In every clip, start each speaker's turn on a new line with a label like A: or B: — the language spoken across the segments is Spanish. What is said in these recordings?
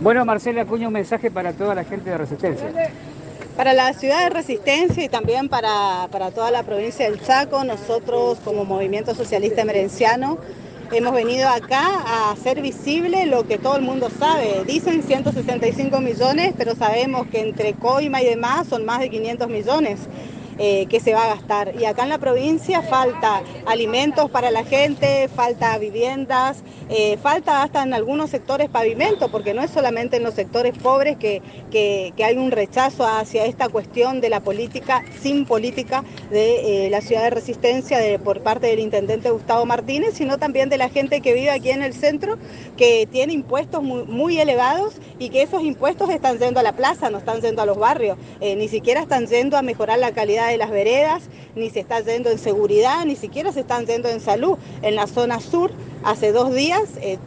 A: Bueno, Marcela Acuña, un mensaje para toda la gente de Resistencia.
B: Para la ciudad de Resistencia y también para toda la provincia del Chaco, nosotros como Movimiento Socialista Emerenciano hemos venido acá a hacer visible lo que todo el mundo sabe. Dicen 165 millones, pero sabemos que entre coima y demás son más de 500 millones. Que se va a gastar. Y acá en la provincia falta alimentos para la gente, falta viviendas, falta hasta en algunos sectores pavimento, porque no es solamente en los sectores pobres que hay un rechazo hacia esta cuestión de la política, sin política de la ciudad de Resistencia por parte del intendente Gustavo Martínez, sino también de la gente que vive aquí en el centro, que tiene impuestos muy elevados y que esos impuestos están yendo a la plaza, no están yendo a los barrios, ni siquiera están yendo a mejorar la calidad de las veredas, ni se está yendo en seguridad, ni siquiera se están yendo en salud. En la zona sur, hace 2 días,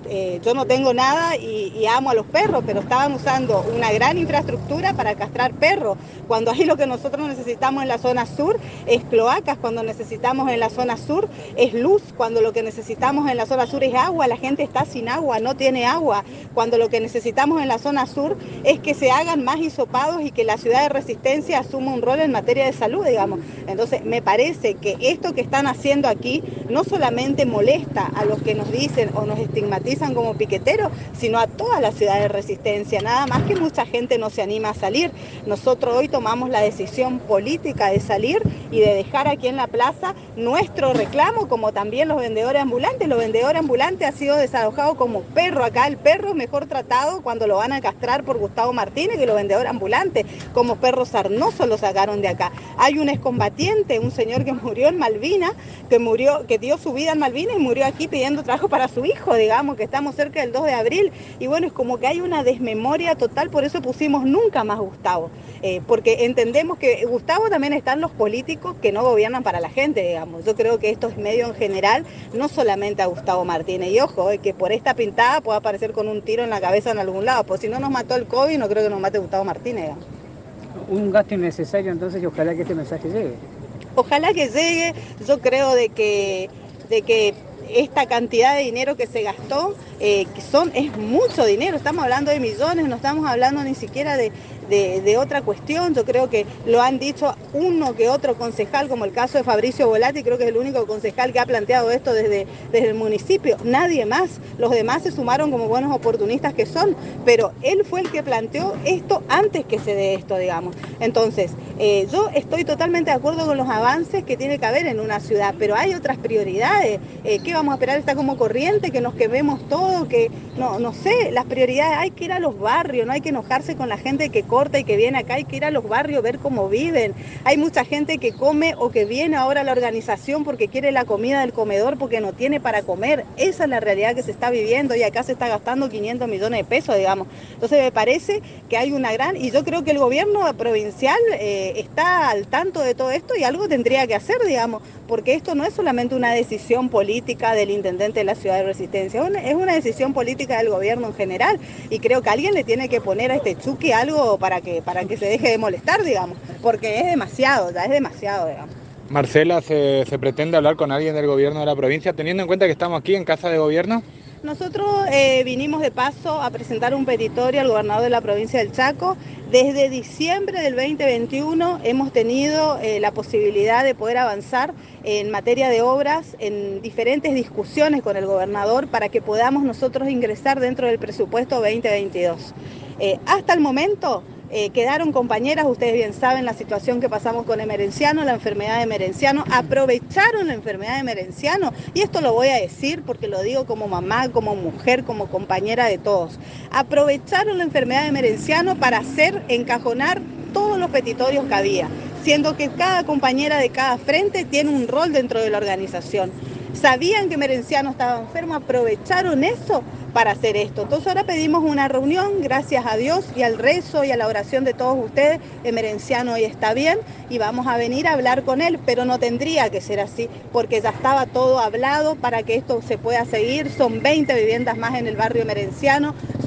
B: yo no tengo nada y amo a los perros, pero estaban usando una gran infraestructura para castrar perros, cuando ahí lo que nosotros necesitamos en la zona sur es cloacas, cuando necesitamos en la zona sur es luz, cuando lo que necesitamos en la zona sur es agua, la gente está sin agua, no tiene agua, cuando lo que necesitamos en la zona sur es que se hagan más hisopados y que la ciudad de Resistencia asuma un rol en materia de salud, digamos. Entonces, me parece que esto que están haciendo aquí no solamente molesta a los que nos dicen o nos estigmatizan como piqueteros, sino a toda la ciudad de Resistencia, nada más que mucha gente no se anima a salir. Nosotros hoy tomamos la decisión política de salir y de dejar aquí en la plaza nuestro reclamo, como también los vendedores ambulantes. Los vendedores ambulantes han sido desalojados como perro acá, el perro es mejor tratado cuando lo van a castrar por Gustavo Martínez que los vendedores ambulantes, como perro sarnoso lo sacaron de acá. Hay un excombatiente, un señor que murió en Malvinas, que dio su vida en Malvinas y murió aquí pidiendo trabajo para su hijo, digamos, que estamos cerca del 2 de abril, y bueno, es como que hay una desmemoria total, por eso pusimos nunca más Gustavo, porque entendemos que Gustavo también están los políticos que no gobiernan para la gente, digamos. Yo creo que esto es medio en general, no solamente a Gustavo Martínez, y ojo, que por esta pintada pueda aparecer con un tiro en la cabeza en algún lado, pues si no nos mató el COVID, no creo que nos mate Gustavo Martínez, digamos.
A: Un gasto innecesario entonces y ojalá que este mensaje llegue.
B: Ojalá que llegue, yo creo de que esta cantidad de dinero que se gastó, es mucho dinero, estamos hablando de millones, no estamos hablando ni siquiera de otra cuestión. Yo creo que lo han dicho uno que otro concejal, como el caso de Fabricio Volati, creo que es el único concejal que ha planteado esto desde el municipio, nadie más, los demás se sumaron como buenos oportunistas que son, pero él fue el que planteó esto antes que se dé esto, digamos. Entonces, yo estoy totalmente de acuerdo con los avances que tiene que haber en una ciudad, pero hay otras prioridades. ¿Qué vamos a esperar? ¿Está como corriente? ¿Que nos quememos todo? Que no sé, las prioridades, hay que ir a los barrios, no hay que enojarse con la gente que corta y que viene acá, hay que ir a los barrios, ver cómo viven. Hay mucha gente que come o que viene ahora a la organización porque quiere la comida del comedor porque no tiene para comer. Esa es la realidad que se está viviendo y acá se está gastando 500 millones de pesos, digamos. Entonces me parece que hay una gran, y yo creo que el gobierno provincial está al tanto de todo esto y algo tendría que hacer, digamos, porque esto no es solamente una decisión política del intendente de la ciudad de Resistencia, es una decisión política del gobierno en general, y creo que alguien le tiene que poner a este Chucky algo para que se deje de molestar, digamos, porque es demasiado, ya es demasiado, digamos.
C: Marcela, ¿se pretende hablar con alguien del gobierno de la provincia, teniendo en cuenta que estamos aquí en Casa de Gobierno?
B: Nosotros vinimos de paso a presentar un petitorio al gobernador de la provincia del Chaco. Desde diciembre del 2021 hemos tenido la posibilidad de poder avanzar en materia de obras, en diferentes discusiones con el gobernador para que podamos nosotros ingresar dentro del presupuesto 2022. Hasta el momento quedaron compañeras, ustedes bien saben la situación que pasamos con Emerenciano, la enfermedad de Emerenciano, aprovecharon la enfermedad de Emerenciano, y esto lo voy a decir porque lo digo como mamá, como mujer, como compañera de todos, aprovecharon la enfermedad de Emerenciano para hacer encajonar todos los petitorios que había, siendo que cada compañera de cada frente tiene un rol dentro de la organización. Sabían que Emerenciano estaba enfermo, aprovecharon eso para hacer esto. Entonces ahora pedimos una reunión, gracias a Dios y al rezo y a la oración de todos ustedes, Emerenciano hoy está bien y vamos a venir a hablar con él, pero no tendría que ser así, porque ya estaba todo hablado para que esto se pueda seguir. Son 20 viviendas más en el barrio Emerenciano,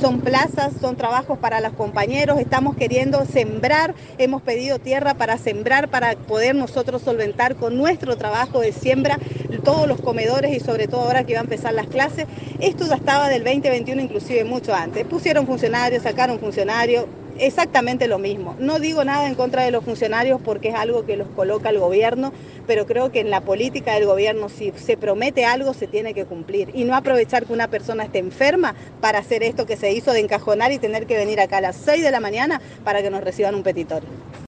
B: son plazas, son trabajos para los compañeros, estamos queriendo sembrar, hemos pedido tierra para sembrar, para poder nosotros solventar con nuestro trabajo de siembra todos los comedores y sobre todo ahora que va a empezar las clases. Esto ya estaba del 2021, inclusive mucho antes. Pusieron funcionarios, sacaron funcionarios, exactamente lo mismo. No digo nada en contra de los funcionarios porque es algo que los coloca el gobierno, pero creo que en la política del gobierno, si se promete algo, se tiene que cumplir. Y no aprovechar que una persona esté enferma para hacer esto que se hizo de encajonar y tener que venir acá a las 6 de la mañana para que nos reciban un petitorio.